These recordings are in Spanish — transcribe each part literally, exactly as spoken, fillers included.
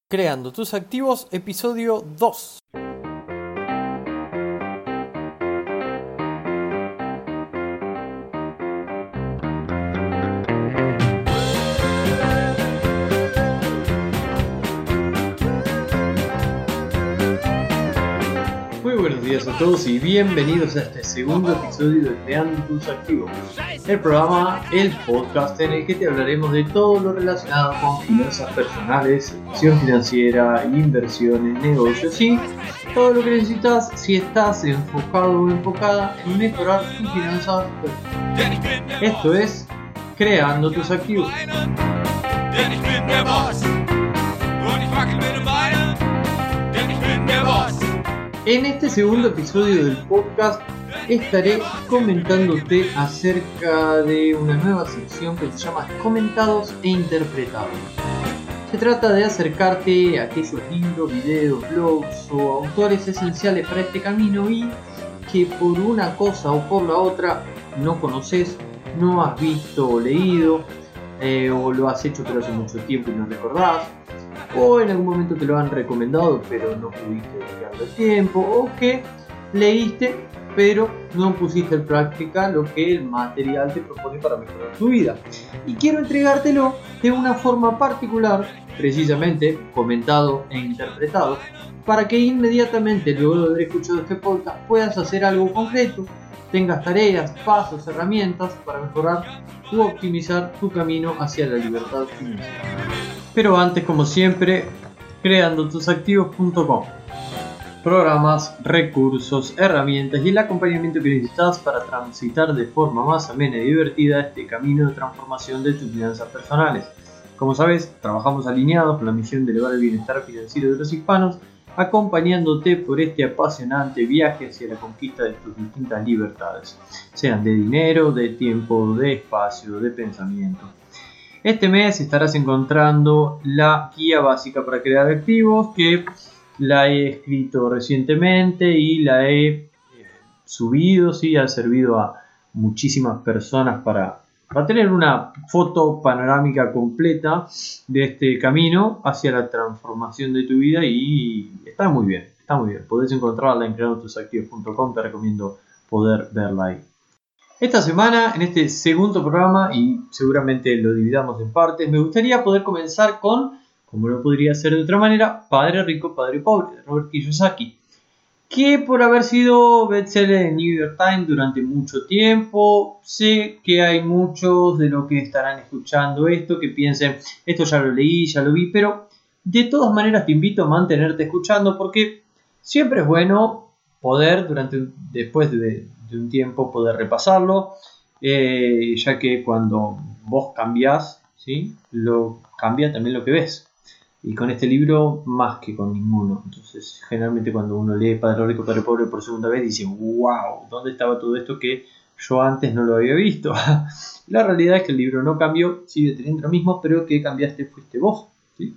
Creando tus activos, episodio dos. Muy buenos días a todos y bienvenidos a este segundo episodio de Creando tus activos, el programa, el podcast en el que te hablaremos de todo lo relacionado con finanzas personales, educación financiera, inversiones, negocios y todo lo que necesitas si estás enfocado o enfocada en mejorar tus finanzas personales. Esto es Creando tus activos. En este segundo episodio del podcast estaré comentándote acerca de una nueva sección que se llama Comentados e Interpretados. Se trata de acercarte a aquellos libros, videos, blogs o autores esenciales para este camino y que por una cosa o por la otra no conoces, no has visto o leído, eh, o lo has hecho pero hace mucho tiempo y no recordás, o en algún momento te lo han recomendado pero no pudiste dedicarle tiempo, o que leíste pero no pusiste en práctica lo que el material te propone para mejorar tu vida. Y quiero entregártelo de una forma particular, precisamente comentado e interpretado, para que inmediatamente luego de haber escuchado este podcast puedas hacer algo concreto, tengas tareas, pasos, herramientas para mejorar u optimizar tu camino hacia la libertad financiera. Pero antes, como siempre, creando tus activos punto com. Programas, recursos, herramientas y el acompañamiento que necesitas para transitar de forma más amena y divertida este camino de transformación de tus finanzas personales. Como sabes, trabajamos alineados con la misión de elevar el bienestar financiero de los hispanos, acompañándote por este apasionante viaje hacia la conquista de tus distintas libertades, sean de dinero, de tiempo, de espacio, de pensamiento. Este mes estarás encontrando la guía básica para crear activos, que la he escrito recientemente y la he eh, subido, sí, ha servido a muchísimas personas para, para tener una foto panorámica completa de este camino hacia la transformación de tu vida y está muy bien, está muy bien. Podés encontrarla en creando tus activos punto com, te recomiendo poder verla ahí. Esta semana, en este segundo programa, y seguramente lo dividamos en partes, me gustaría poder comenzar con, como no podría ser de otra manera, Padre Rico, Padre Pobre, de Robert Kiyosaki, que por haber sido bestseller en New York Times durante mucho tiempo, sé que hay muchos de los que estarán escuchando esto que piensen, esto ya lo leí, ya lo vi, pero de todas maneras te invito a mantenerte escuchando porque siempre es bueno poder, durante después de, de un tiempo, poder repasarlo, eh, ya que cuando vos cambiás, ¿sí?, lo cambia también lo que ves. Y con este libro más que con ninguno. Entonces, generalmente cuando uno lee Padre Rico, Padre Pobre por segunda vez, dice, wow, ¿dónde estaba todo esto que yo antes no lo había visto? La realidad es que el libro no cambió, sigue teniendo lo mismo, pero que cambiaste fuiste vos, ¿sí?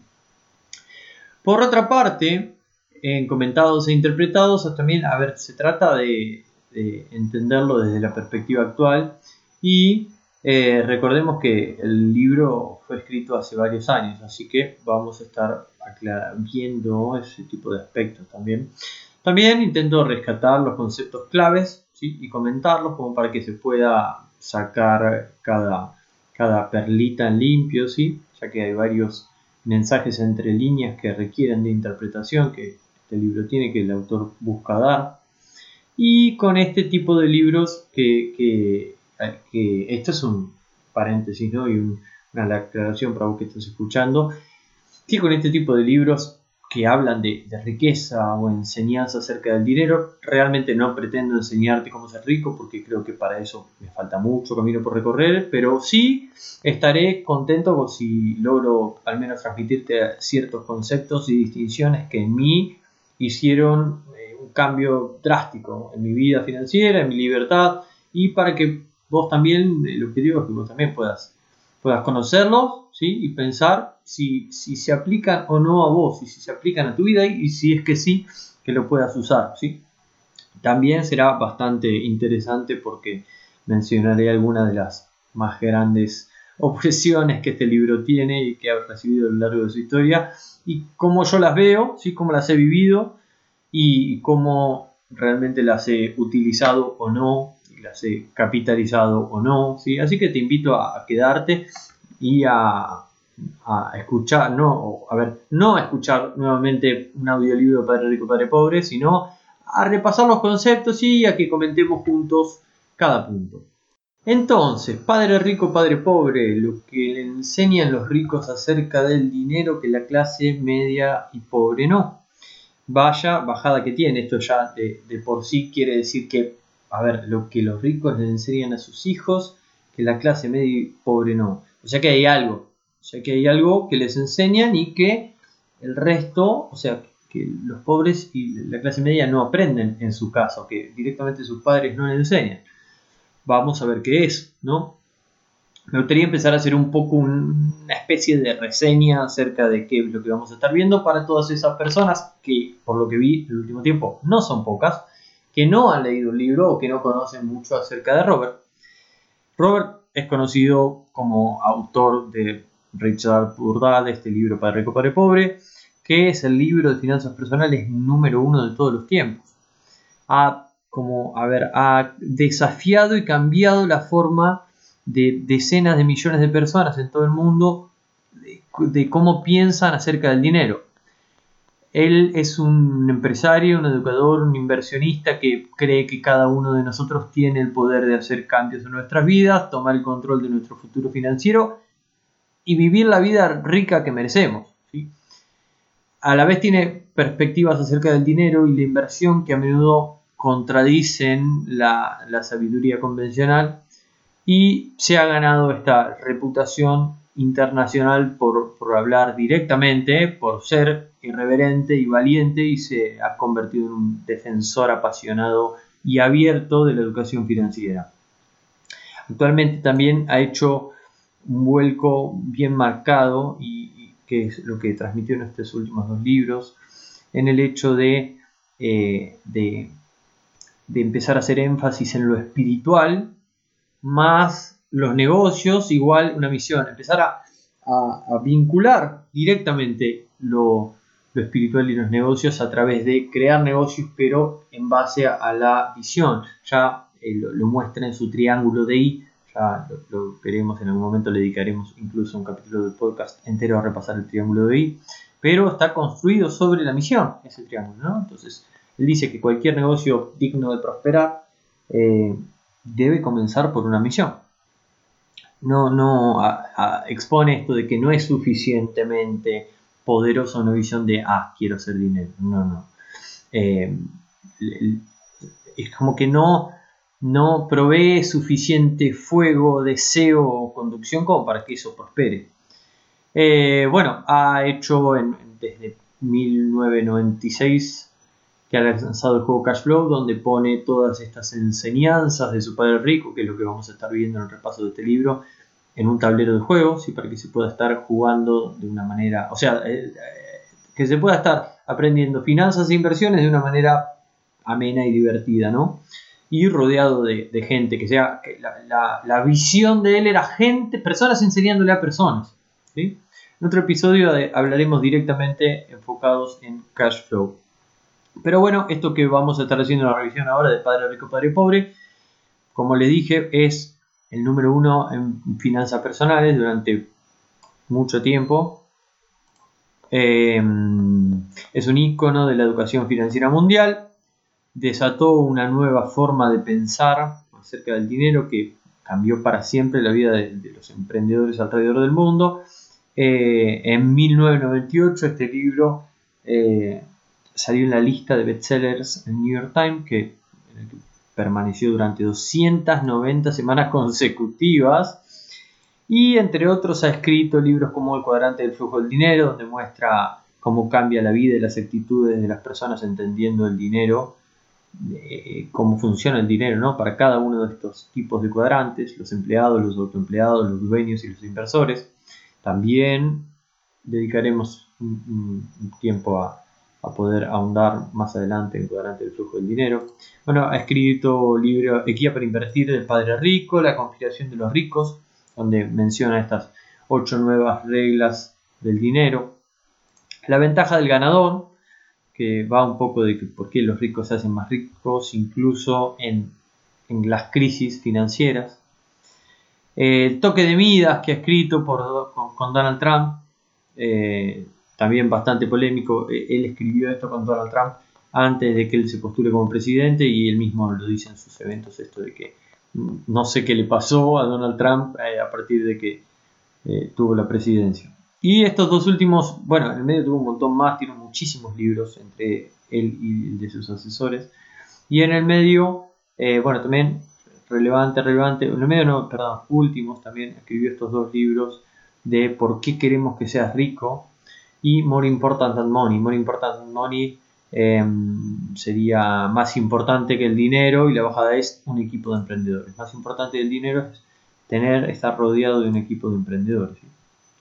Por otra parte, en comentados e interpretados, también, a ver, se trata de, de entenderlo desde la perspectiva actual y eh, recordemos que el libro fue escrito hace varios años, así que vamos a estar aclar- viendo ese tipo de aspectos también. También intento rescatar los conceptos claves, ¿sí?, y comentarlos como para que se pueda sacar cada, cada perlita en limpio, ¿sí?, ya que hay varios mensajes entre líneas que requieren de interpretación que este libro tiene, que el autor busca dar. Y con este tipo de libros que, que, que esto es un paréntesis, ¿no?, y un, una aclaración para vos que estás escuchando, que con este tipo de libros que hablan de, de riqueza o enseñanza acerca del dinero, realmente no pretendo enseñarte cómo ser rico, porque creo que para eso me falta mucho camino por recorrer, pero sí estaré contento si logro al menos transmitirte ciertos conceptos y distinciones que en mí hicieron eh, un cambio drástico en mi vida financiera, en mi libertad, y para que vos también, el objetivo es que vos también puedas, puedas conocerlos, ¿sí?, y pensar si, si se aplican o no a vos, y si se aplican a tu vida, y, y si es que sí, que lo puedas usar, ¿sí? También será bastante interesante porque mencionaré algunas de las más grandes opresiones que este libro tiene y que ha recibido a lo largo de su historia, y cómo yo las veo, ¿sí? Cómo las he vivido y cómo realmente las he utilizado o no, y las he capitalizado o no, ¿sí? Así que te invito a, a quedarte y a, a escuchar, no, a ver, no a escuchar nuevamente un audiolibro de Padre Rico, Padre Pobre, sino a repasar los conceptos y a que comentemos juntos cada punto. Entonces, Padre Rico, Padre Pobre, lo que le enseñan los ricos acerca del dinero que la clase media y pobre no. Vaya bajada que tiene, esto ya de, de por sí quiere decir que, a ver, lo que los ricos le enseñan a sus hijos, que la clase media y pobre no. O sea que hay algo, o sea que hay algo que les enseñan y que el resto, o sea, que los pobres y la clase media no aprenden en su caso, que directamente sus padres no les enseñan. Vamos a ver qué es, ¿no? Me gustaría empezar a hacer un poco un, una especie de reseña acerca de qué es lo que vamos a estar viendo para todas esas personas que, por lo que vi en el último tiempo, no son pocas, que no han leído un libro o que no conocen mucho acerca de Robert. Robert es conocido como autor de Richard Burdett, de este libro Padre Rico, Padre Pobre, que es el libro de finanzas personales número uno de todos los tiempos. Ha como, a ver, ha desafiado y cambiado la forma de decenas de millones de personas en todo el mundo de, de cómo piensan acerca del dinero. Él es un empresario, un educador, un inversionista que cree que cada uno de nosotros tiene el poder de hacer cambios en nuestras vidas, tomar el control de nuestro futuro financiero y vivir la vida rica que merecemos, ¿sí? A la vez tiene perspectivas acerca del dinero y la inversión que a menudo contradicen la, la sabiduría convencional, y se ha ganado esta reputación internacional por, por hablar directamente, por ser irreverente y valiente, y se ha convertido en un defensor apasionado y abierto de la educación financiera. Actualmente también ha hecho un vuelco bien marcado, y, y que es lo que transmitió en estos últimos dos libros, en el hecho de, eh, de de empezar a hacer énfasis en lo espiritual, más los negocios, igual una misión, empezar a, a, a vincular directamente lo, lo espiritual y los negocios a través de crear negocios, pero en base a, a la visión. Ya eh, lo, lo muestra en su triángulo de I, ya lo, lo veremos en algún momento, le dedicaremos incluso un capítulo del podcast entero a repasar el triángulo de I, pero está construido sobre la misión, ese triángulo, ¿no? Entonces, él dice que cualquier negocio digno de prosperar eh, debe comenzar por una misión. No, no a, a, expone esto de que no es suficientemente poderosa una visión de, ah, quiero hacer dinero. No, no. Eh, es como que no, no provee suficiente fuego, deseo o conducción como para que eso prospere. Eh, bueno, ha hecho en, desde mil novecientos noventa y seis que ha lanzado el juego Cash Flow, donde pone todas estas enseñanzas de su padre rico, que es lo que vamos a estar viendo en el repaso de este libro, en un tablero de juego, ¿sí? Para que se pueda estar jugando de una manera, o sea, eh, que se pueda estar aprendiendo finanzas e inversiones de una manera amena y divertida, ¿no? Y rodeado de, de gente, que sea, que la, la, la visión de él era gente, personas enseñándole a personas, ¿sí? En otro episodio de, hablaremos directamente enfocados en Cash Flow. Pero bueno, esto que vamos a estar haciendo en la revisión ahora de Padre Rico, Padre Pobre, como les dije, es el número uno en finanzas personales durante mucho tiempo. Eh, es un ícono de la educación financiera mundial. Desató una nueva forma de pensar acerca del dinero que cambió para siempre la vida de, de los emprendedores alrededor del mundo. Eh, en mil novecientos noventa y ocho este libro eh, salió en la lista de bestsellers en New York Times, que, que permaneció durante doscientas noventa semanas consecutivas, y entre otros ha escrito libros como El cuadrante del flujo del dinero, donde muestra cómo cambia la vida y las actitudes de las personas entendiendo el dinero, eh, cómo funciona el dinero, ¿no? Para cada uno de estos tipos de cuadrantes, los empleados, los autoempleados, los dueños y los inversores. También dedicaremos un, un tiempo a a poder ahondar más adelante en el cuadrante del flujo del dinero. Bueno, ha escrito libro Guía para invertir del Padre Rico, La conspiración de los ricos, donde menciona estas ocho nuevas reglas del dinero. La ventaja del ganador, que va un poco de que por qué los ricos se hacen más ricos, incluso en, en las crisis financieras. Eh, el toque de Midas, que ha escrito por, con, con Donald Trump, eh, también bastante polémico. Él escribió esto con Donald Trump antes de que él se postule como presidente, y él mismo lo dice en sus eventos, esto de que no sé qué le pasó a Donald Trump eh, a partir de que eh, tuvo la presidencia. Y estos dos últimos, bueno, en el medio tuvo un montón más, tiene muchísimos libros entre él y el de sus asesores. Y en el medio, eh, bueno, también relevante, relevante, en el medio no, perdón, últimos también escribió estos dos libros de por qué queremos que seas rico y More Important Than Money. More Important Than Money eh, sería más importante que el dinero, y la bajada es un equipo de emprendedores. Más importante que el dinero es tener, estar rodeado de un equipo de emprendedores, ¿sí?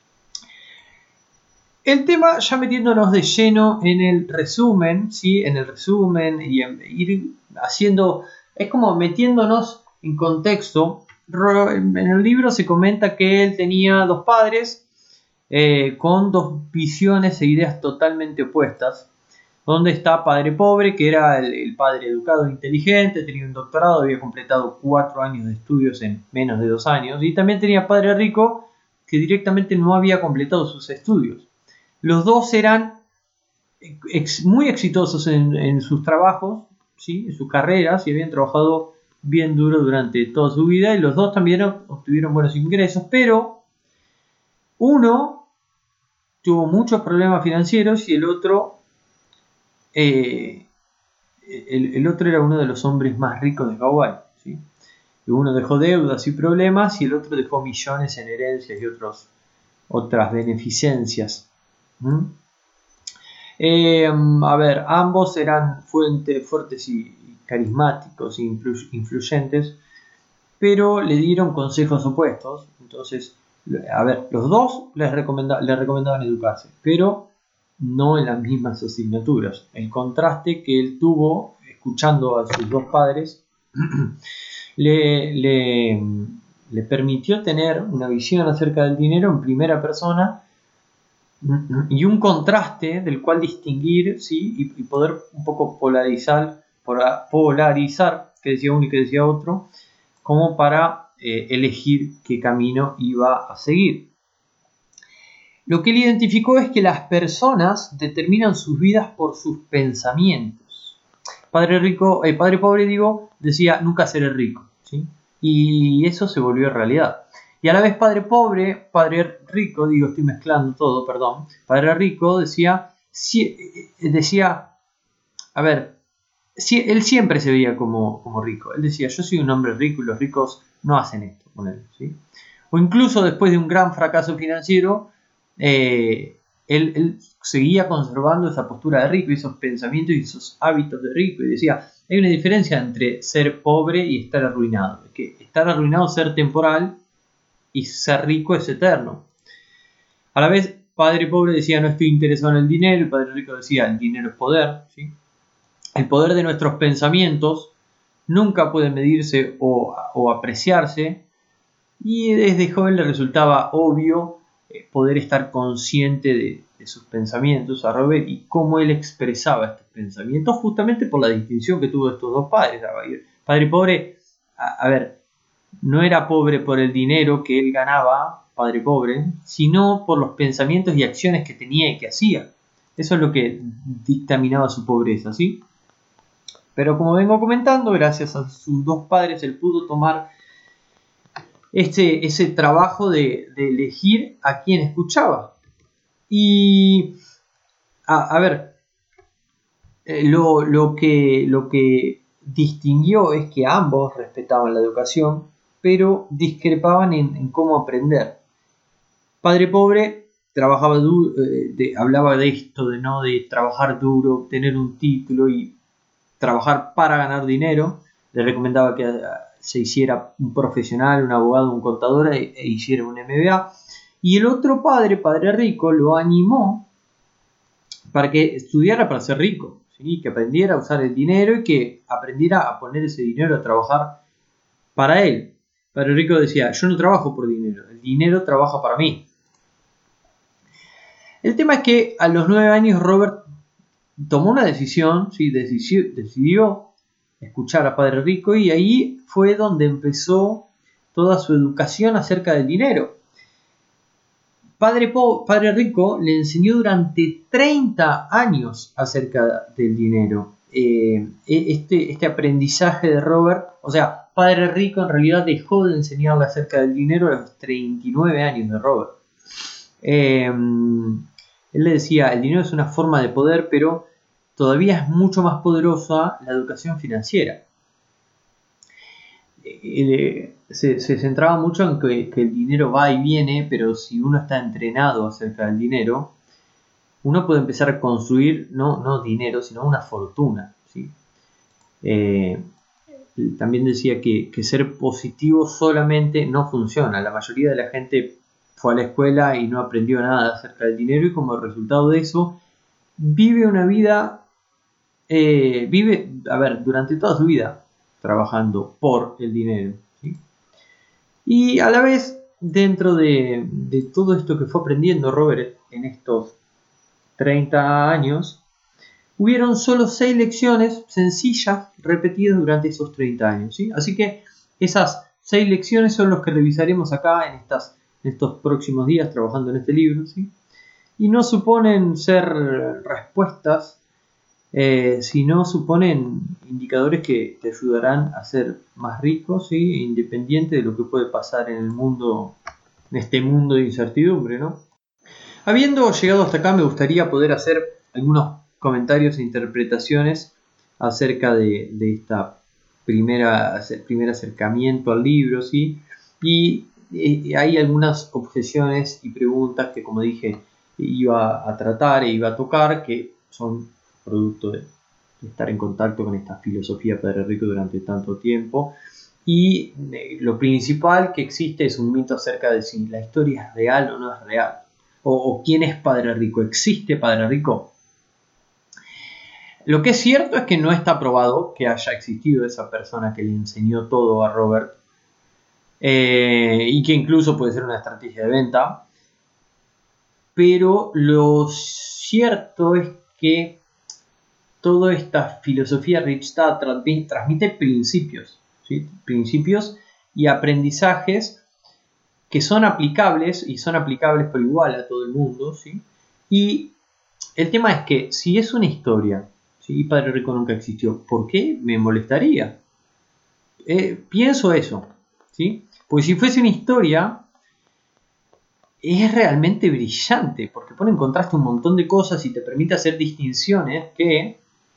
El tema, ya metiéndonos de lleno en el resumen, ¿sí? En el resumen y en, ir haciendo, es como metiéndonos en contexto. En el libro se comenta que él tenía dos padres eh, con dos visiones e ideas totalmente opuestas. Donde está Padre Pobre, que era el, el padre educado e inteligente, tenía un doctorado, había completado cuatro años de estudios en menos de dos años. Y también tenía Padre Rico, que directamente no había completado sus estudios. Los dos eran ex, muy exitosos en, en sus trabajos, ¿sí? En sus carreras, y habían trabajado bien duro durante toda su vida, y los dos también obtuvieron buenos ingresos, pero uno tuvo muchos problemas financieros y el otro, eh, el, el otro era uno de los hombres más ricos de Hawái, ¿sí? Y uno dejó deudas y problemas, y el otro dejó millones en herencias y otros, otras beneficencias. ¿Mm? Eh, a ver, ambos eran fuente, fuertes y carismáticos e influ- influyentes, pero le dieron consejos opuestos. Entonces, a ver, los dos les, recomenda- les recomendaban educarse, pero no en las mismas asignaturas. El contraste que él tuvo escuchando a sus dos padres le, le, le permitió tener una visión acerca del dinero en primera persona, y un contraste del cual distinguir, ¿sí? y, y poder un poco polarizar, polarizar, que decía uno y que decía otro, como para eh, elegir qué camino iba a seguir. Lo que él identificó es que las personas determinan sus vidas por sus pensamientos. Padre rico, eh, padre pobre, digo, decía nunca seré rico, ¿sí? Y eso se volvió realidad. Y a la vez Padre Pobre, Padre Rico, digo, estoy mezclando todo, perdón. Padre Rico decía, si, decía, a ver, si, él siempre se veía como, como rico. Él decía, yo soy un hombre rico y los ricos no hacen esto con él, ¿sí? O incluso después de un gran fracaso financiero, eh, él, él seguía conservando esa postura de rico y esos pensamientos y esos hábitos de rico. Y decía, hay una diferencia entre ser pobre y estar arruinado. Que estar arruinado es ser temporal, y ser rico es eterno. A la vez, Padre Pobre decía, no estoy interesado en el dinero, y Padre Rico decía, el dinero es poder, ¿sí? El poder de nuestros pensamientos nunca puede medirse o, o apreciarse, y desde joven le resultaba obvio eh, poder estar consciente de, de sus pensamientos a Robert y cómo él expresaba estos pensamientos, justamente por la distinción que tuvo estos dos padres. Padre Pobre, a, a ver, no era pobre por el dinero que él ganaba, Padre Pobre, sino por los pensamientos y acciones que tenía y que hacía. Eso es lo que dictaminaba su pobreza, ¿sí? Pero como vengo comentando, gracias a sus dos padres, él pudo tomar este, ese trabajo de, de elegir a quién escuchaba. Y, a, a ver, eh, lo, lo, que, lo que distinguió es que ambos respetaban la educación, pero discrepaban en, en cómo aprender. Padre Pobre trabajaba duro, eh, de, hablaba de esto, de no de trabajar duro, obtener un título y trabajar para ganar dinero. Le recomendaba que se hiciera un profesional, un abogado, un contador e, e hiciera un M B A. Y el otro padre, Padre Rico, lo animó para que estudiara para ser rico, ¿sí? Que aprendiera a usar el dinero y que aprendiera a poner ese dinero a trabajar para él. Padre Rico decía, yo no trabajo por dinero, el dinero trabaja para mí. El tema es que a los nueve años Robert tomó una decisión, ¿sí? decidió, decidió escuchar a Padre Rico y ahí fue donde empezó toda su educación acerca del dinero. Padre, Po, Padre Rico le enseñó durante treinta años acerca del dinero. Eh, este, este aprendizaje de Robert, o sea, Padre Rico en realidad dejó de enseñarle acerca del dinero a los treinta y nueve años de Robert. Eh, él le decía, el dinero es una forma de poder, pero todavía es mucho más poderosa la educación financiera. Eh, se, se centraba mucho en que, que el dinero va y viene, pero si uno está entrenado acerca del dinero, uno puede empezar a construir no, no dinero, sino una fortuna, ¿sí? Eh, también decía que, que ser positivo solamente no funciona. La mayoría de la gente fue a la escuela y no aprendió nada acerca del dinero y como resultado de eso vive una vida, eh, vive, a ver, durante toda su vida trabajando por el dinero, ¿sí? Y a la vez, dentro de, de todo esto que fue aprendiendo Robert en estos treinta años, hubieron solo seis lecciones sencillas repetidas durante esos treinta años, ¿sí? Así que esas seis lecciones son las que revisaremos acá en, estas, en estos próximos días trabajando en este libro, ¿sí? Y no suponen ser respuestas, eh, sino suponen indicadores que te ayudarán a ser más rico, ¿sí? Independiente de lo que puede pasar en el mundo, en este mundo de incertidumbre, ¿no? Habiendo llegado hasta acá, me gustaría poder hacer algunos comentarios e interpretaciones acerca de, de esta primera primer acercamiento al libro, ¿sí? Y eh, hay algunas objeciones y preguntas que, como dije, iba a tratar e iba a tocar, que son producto de, de estar en contacto con esta filosofía Padre Rico durante tanto tiempo. Y eh, lo principal que existe es un mito acerca de si la historia es real o no es real. O, o quién es Padre Rico. ¿Existe Padre Rico? Lo que es cierto es que no está probado que haya existido esa persona que le enseñó todo a Robert, eh, y que incluso puede ser una estrategia de venta. Pero lo cierto es que toda esta filosofía Rich Dad transmite principios, ¿sí? Principios y aprendizajes que son aplicables y son aplicables por igual a todo el mundo, ¿sí? Y el tema es que si es una historia, ¿sí? Padre Rico nunca existió, ¿por qué me molestaría? Eh, pienso eso, ¿sí? Porque si fuese una historia, es realmente brillante, porque pone en contraste un montón de cosas y te permite hacer distinciones que,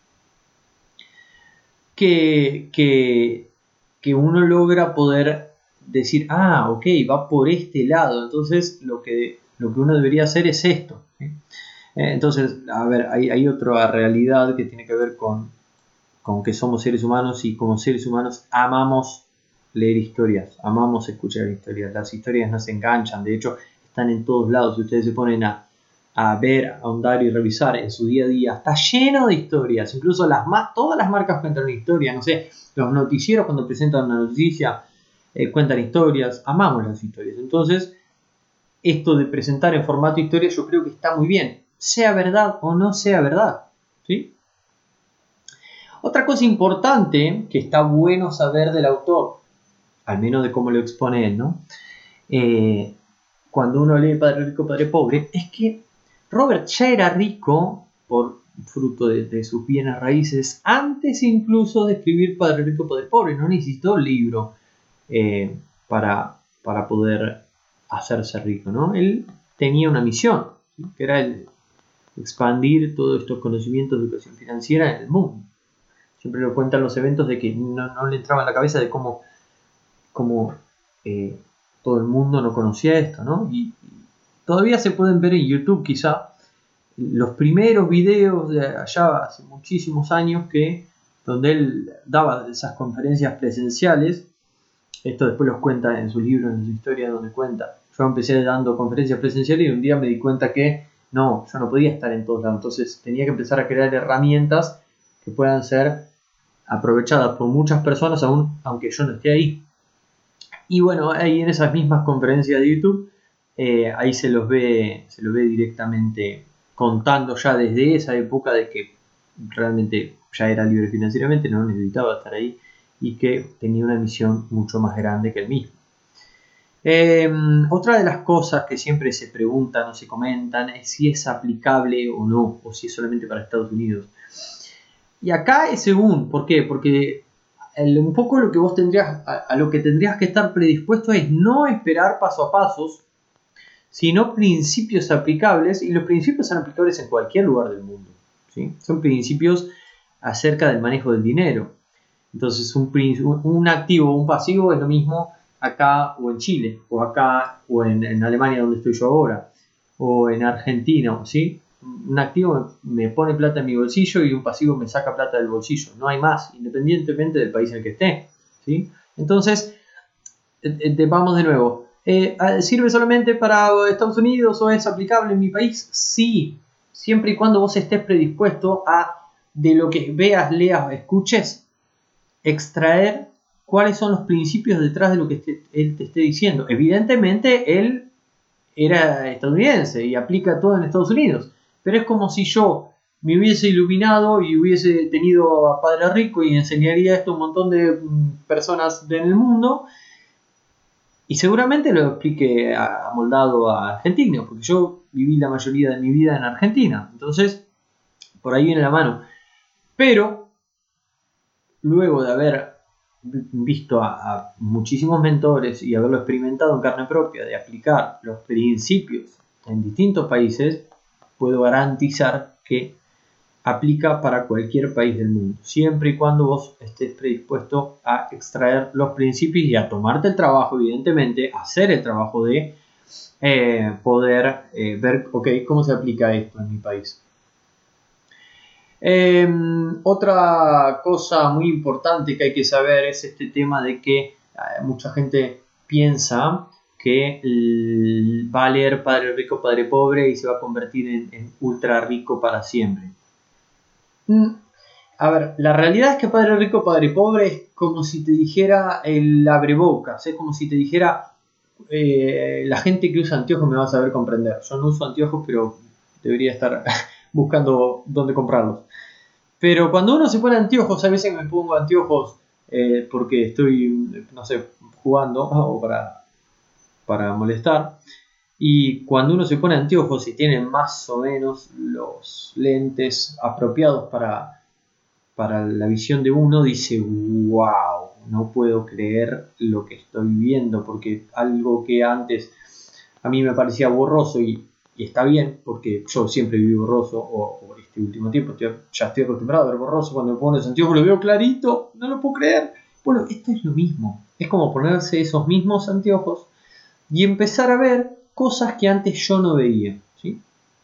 que, que, que uno logra poder decir, ah, ok, va por este lado, entonces lo que, lo que uno debería hacer es esto, ¿sí? Entonces, a ver, hay, hay otra realidad que tiene que ver con, con que somos seres humanos y como seres humanos amamos leer historias, amamos escuchar historias, las historias nos enganchan, de hecho están en todos lados, si ustedes se ponen a, a ver, a ahondar y revisar en su día a día, está lleno de historias, incluso las más, todas las marcas cuentan historias, no sé, los noticieros cuando presentan una noticia eh, cuentan historias, amamos las historias, entonces esto de presentar en formato historia yo creo que está muy bien, sea verdad o no sea verdad, ¿sí? Otra cosa importante que está bueno saber del autor, al menos de cómo lo expone él, ¿no? Eh, cuando uno lee Padre Rico, Padre Pobre, es que Robert ya era rico por fruto de, de sus bienes raíces antes incluso de escribir Padre Rico, Padre Pobre. No necesitó el libro eh, para, para poder hacerse rico, ¿no? Él tenía una misión, ¿sí? Que era el expandir todos estos conocimientos de educación financiera en el mundo. Siempre lo cuentan los eventos de que no, no le entraba en la cabeza de cómo, cómo eh, todo el mundo no conocía esto, ¿no? Y, y todavía se pueden ver en YouTube quizá los primeros videos de allá hace muchísimos años que donde él daba esas conferencias presenciales. Esto después los cuenta en su libro, en su historia, donde cuenta. Yo empecé dando conferencias presenciales y un día me di cuenta que no, yo no podía estar en todos lados. Entonces tenía que empezar a crear herramientas que puedan ser aprovechadas por muchas personas, aún aunque yo no esté ahí. Y bueno, ahí en esas mismas conferencias de YouTube, eh, ahí se los ve, se los ve directamente contando ya desde esa época de que realmente ya era libre financieramente, no necesitaba estar ahí y que tenía una misión mucho más grande que él mismo. Eh, otra de las cosas que siempre se preguntan o se comentan es si es aplicable o no, o si es solamente para Estados Unidos. Y acá es según, ¿por qué? Porque el, un poco lo que vos tendrías, a, a lo que tendrías que estar predispuesto es no esperar paso a pasos, sino principios aplicables, y los principios son aplicables en cualquier lugar del mundo, ¿sí? Son principios acerca del manejo del dinero. Entonces un, un activo o un pasivo es lo mismo acá o en Chile, o acá o en, en Alemania donde estoy yo ahora, o en Argentina, ¿sí? Un activo me pone plata en mi bolsillo y un pasivo me saca plata del bolsillo, no hay más, independientemente del país en el que esté, ¿sí? Entonces, eh, vamos de nuevo, eh, ¿sirve solamente para Estados Unidos o es aplicable en mi país? Sí, siempre y cuando vos estés predispuesto a, de lo que veas, leas, escuches, extraer cuáles son los principios detrás de lo que te, él te esté diciendo. Evidentemente él era estadounidense y aplica todo en Estados Unidos, pero es como si yo me hubiese iluminado y hubiese tenido a Padre Rico y enseñaría esto a un montón de personas en el mundo y seguramente lo explique amoldado a Argentina, porque yo viví la mayoría de mi vida en Argentina, entonces por ahí viene la mano. Pero luego de haber visto a, a muchísimos mentores y haberlo experimentado en carne propia, de aplicar los principios en distintos países, puedo garantizar que aplica para cualquier país del mundo, siempre y cuando vos estés predispuesto a extraer los principios y a tomarte el trabajo, evidentemente, hacer el trabajo de eh, poder eh, ver, ok, cómo se aplica esto en mi país. Eh, otra cosa muy importante que hay que saber es este tema de que eh, mucha gente piensa que va a leer Padre Rico, Padre Pobre y se va a convertir en, en ultra rico para siempre. Mm, a ver, la realidad es que Padre Rico, Padre Pobre es como si te dijera el abrebocas, es como si te dijera eh, la gente que usa anteojos me va a saber comprender. Yo no uso anteojos, pero debería estar buscando dónde comprarlos. Pero cuando uno se pone anteojos, a veces me pongo anteojos eh, porque estoy, no sé, jugando o para, para molestar. Y cuando uno se pone anteojos y tiene más o menos los lentes apropiados para, para la visión de uno, dice, wow, no puedo creer lo que estoy viendo, porque algo que antes a mí me parecía borroso y, y está bien, porque yo siempre viví borroso, o, o este último tiempo estoy, ya estoy acostumbrado a ver borroso, cuando me pongo los anteojos lo veo clarito, no lo puedo creer. Bueno, esto es lo mismo, es como ponerse esos mismos anteojos y empezar a ver cosas que antes yo no veía, ¿sí?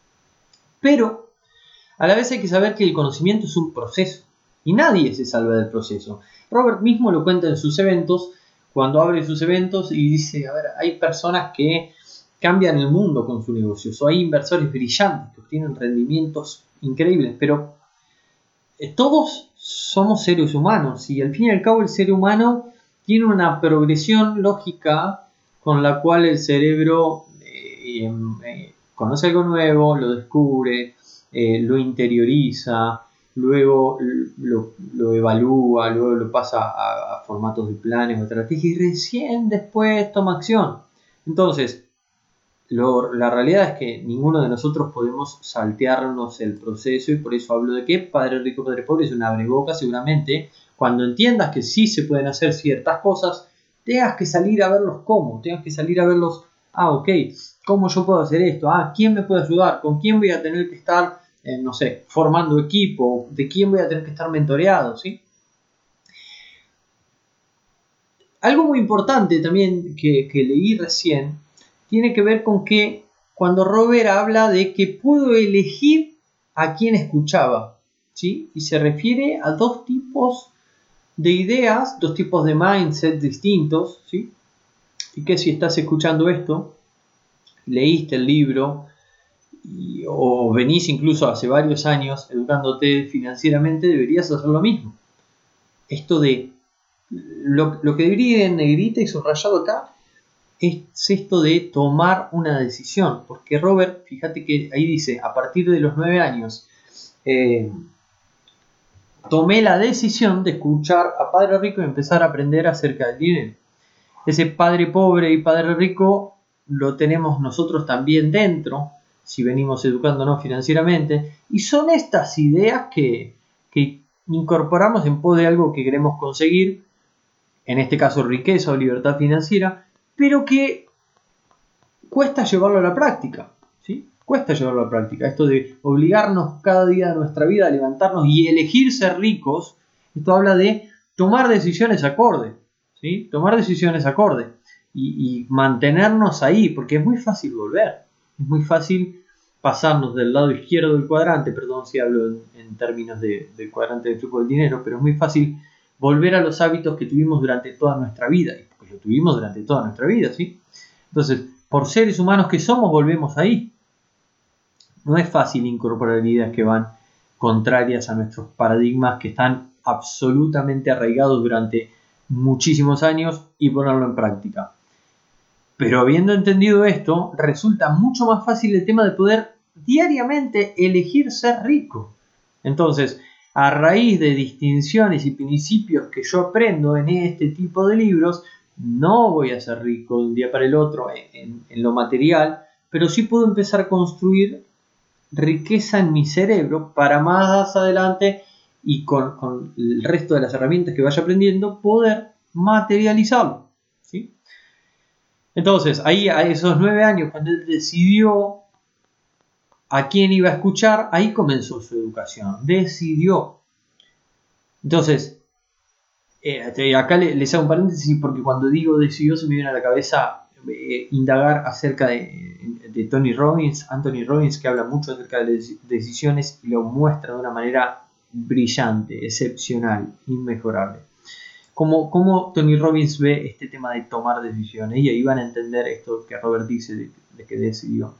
Pero a la vez hay que saber que el conocimiento es un proceso y nadie se salva del proceso. Robert mismo lo cuenta en sus eventos, cuando abre sus eventos y dice, a ver, hay personas que cambian el mundo con su negocio, o hay inversores brillantes que obtienen rendimientos increíbles, pero eh, todos somos seres humanos y al fin y al cabo el ser humano tiene una progresión lógica con la cual el cerebro eh, eh, conoce algo nuevo, lo descubre, eh, lo interioriza, luego lo, lo evalúa, luego lo pasa a, a formatos de planes o estrategias y recién después toma acción. Entonces, lo, la realidad es que ninguno de nosotros podemos saltearnos el proceso y por eso hablo de que Padre Rico, Padre Pobre es una abreboca. Seguramente cuando entiendas que sí se pueden hacer ciertas cosas, tengas que salir a verlos cómo, tengas que salir a verlos, ah, ok, ¿cómo yo puedo hacer esto? Ah, ¿quién me puede ayudar? ¿Con quién voy a tener que estar, eh, no sé, formando equipo? ¿De quién voy a tener que estar mentoreado? ¿Sí? Algo muy importante también que, que leí recién tiene que ver con que cuando Robert habla de que pudo elegir a quién escuchaba, ¿sí? Y se refiere a dos tipos de ideas, dos tipos de mindset distintos, ¿sí? Y que si estás escuchando esto, leíste el libro y, o venís incluso hace varios años educándote financieramente, deberías hacer lo mismo. Esto de lo, lo que diría en negrita y subrayado acá es esto de tomar una decisión, porque Robert, fíjate que ahí dice, a partir de los nueve años, eh, tomé la decisión de escuchar a Padre Rico y empezar a aprender acerca del dinero. Ese padre pobre y padre rico lo tenemos nosotros también dentro, si venimos educándonos financieramente, y son estas ideas que, que incorporamos en pos de algo que queremos conseguir, en este caso riqueza o libertad financiera, pero que cuesta llevarlo a la práctica, ¿sí? Cuesta llevarlo a la práctica. Esto de obligarnos cada día de nuestra vida a levantarnos y elegir ser ricos, esto habla de tomar decisiones acorde, ¿sí? Tomar decisiones acorde y, y mantenernos ahí, porque es muy fácil volver, es muy fácil pasarnos del lado izquierdo del cuadrante, perdón si hablo en, en términos de, del cuadrante del flujo del dinero, pero es muy fácil volver a los hábitos que tuvimos durante toda nuestra vida, y pues lo tuvimos durante toda nuestra vida, ¿sí? Entonces, por seres humanos que somos, volvemos ahí. No es fácil incorporar ideas que van contrarias a nuestros paradigmas que están absolutamente arraigados durante muchísimos años y ponerlo en práctica. Pero habiendo entendido esto, resulta mucho más fácil el tema de poder diariamente elegir ser rico. Entonces, a raíz de distinciones y principios que yo aprendo en este tipo de libros, no voy a ser rico de un día para el otro en, en, en lo material, pero sí puedo empezar a construir riqueza en mi cerebro para más adelante y con, con el resto de las herramientas que vaya aprendiendo poder materializarlo, ¿sí? Entonces, ahí a esos nueve años, cuando él decidió a quién iba a escuchar, ahí comenzó su educación. Decidió. Entonces, eh, acá les hago un paréntesis porque cuando digo decidió se me viene a la cabeza eh, indagar acerca de, de Tony Robbins, Anthony Robbins, que habla mucho acerca de las decisiones y lo muestra de una manera brillante, excepcional, inmejorable. Cómo, cómo Tony Robbins ve este tema de tomar decisiones, y ahí van a entender esto que Robert dice de, de que decidió.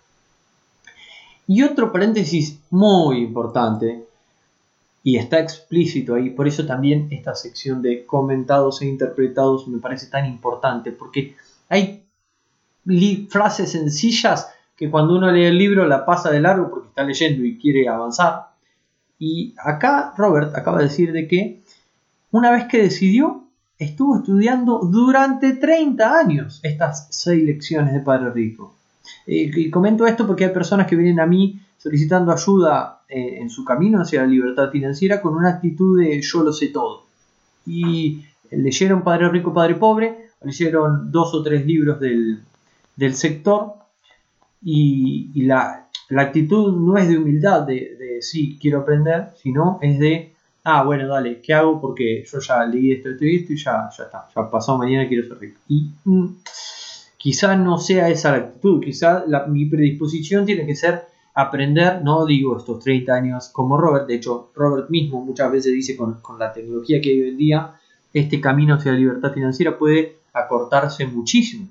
Y otro paréntesis muy importante, y está explícito ahí, por eso también esta sección de comentados e interpretados me parece tan importante, porque hay frases sencillas que cuando uno lee el libro la pasa de largo porque está leyendo y quiere avanzar. Y acá Robert acaba de decir de que una vez que decidió, estuvo estudiando durante treinta años estas seis lecciones de Padre Rico. Eh, y comento esto porque hay personas que vienen a mí solicitando ayuda eh, en su camino hacia la libertad financiera con una actitud de yo lo sé todo. Y leyeron Padre Rico, Padre Pobre, leyeron dos o tres libros del, del sector y, y la, la actitud no es de humildad, de, de sí, quiero aprender, sino es de ah, bueno, dale, ¿qué hago? Porque yo ya leí esto, esto y esto y ya, ya está, ya pasado mañana quiero ser rico. Y mm, quizá no sea esa la actitud, quizá la, mi predisposición tiene que ser aprender, no digo estos treinta años como Robert, de hecho Robert mismo muchas veces dice con, con la tecnología que hay hoy en día, este camino hacia la libertad financiera puede acortarse muchísimo.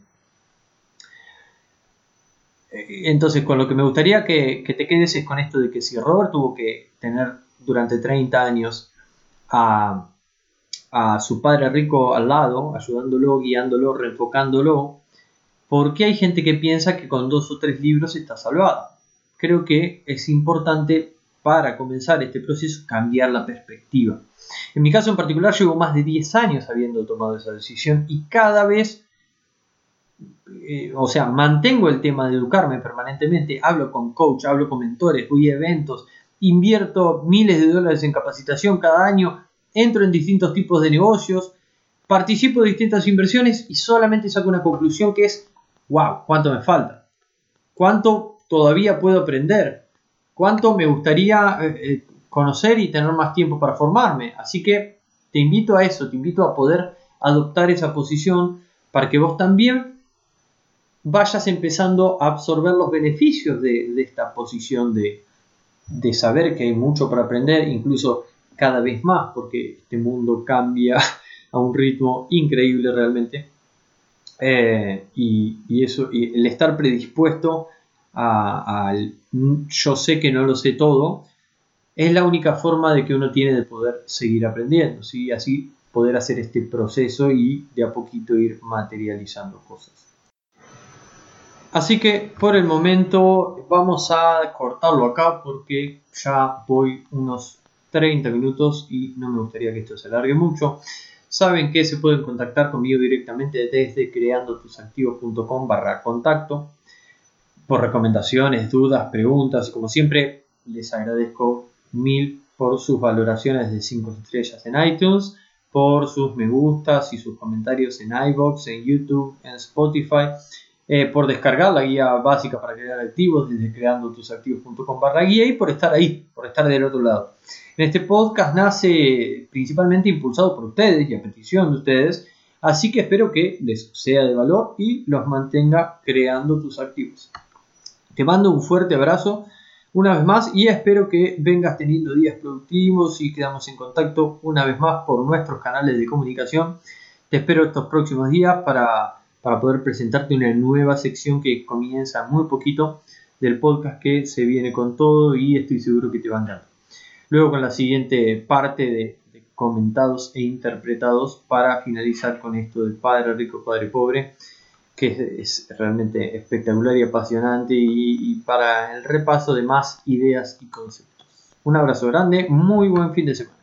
Entonces, con lo que me gustaría que, que te quedes es con esto de que si Robert tuvo que tener durante treinta años a, a su padre rico al lado, ayudándolo, guiándolo, reenfocándolo, ¿por qué hay gente que piensa que con dos o tres libros está salvada? Creo que es importante para comenzar este proceso cambiar la perspectiva. En mi caso en particular llevo más de diez años habiendo tomado esa decisión y cada vez Eh, o sea, mantengo el tema de educarme permanentemente, hablo con coach, hablo con mentores, voy a eventos, invierto miles de dólares en capacitación cada año, entro en distintos tipos de negocios, participo de distintas inversiones y solamente saco una conclusión que es, wow, ¿cuánto me falta? ¿Cuánto todavía puedo aprender? ¿Cuánto me gustaría eh, conocer y tener más tiempo para formarme? Así que te invito a eso, te invito a poder adoptar esa posición para que vos también vayas empezando a absorber los beneficios de, de esta posición de, de saber que hay mucho para aprender, incluso cada vez más, porque este mundo cambia a un ritmo increíble realmente. Eh, y, y eso, y el estar predispuesto al yo sé que no lo sé todo, es la única forma de que uno tiene de poder seguir aprendiendo, ¿sí? Así poder hacer este proceso y de a poquito ir materializando cosas. Así que por el momento vamos a cortarlo acá porque ya voy unos treinta minutos y no me gustaría que esto se alargue mucho. Saben que se pueden contactar conmigo directamente desde creandotusactivos.com barra contacto por recomendaciones, dudas, preguntas. Como siempre, les agradezco mil por sus valoraciones de cinco estrellas en iTunes, por sus me gustas y sus comentarios en iVoox, en YouTube, en Spotify. Eh, por descargar la guía básica para crear activos desde creandotusactivos.com barra guía y por estar ahí, por estar del otro lado. En este podcast nace principalmente impulsado por ustedes y a petición de ustedes, así que espero que les sea de valor y los mantenga creando tus activos. Te mando un fuerte abrazo una vez más y espero que vengas teniendo días productivos y quedamos en contacto una vez más por nuestros canales de comunicación. Te espero estos próximos días para... para poder presentarte una nueva sección que comienza muy poquito del podcast que se viene con todo y estoy seguro que te va a encantar. Luego con la siguiente parte de, de comentados e interpretados para finalizar con esto del Padre Rico, Padre Pobre, que es, es realmente espectacular y apasionante y, y para el repaso de más ideas y conceptos. Un abrazo grande, muy buen fin de semana.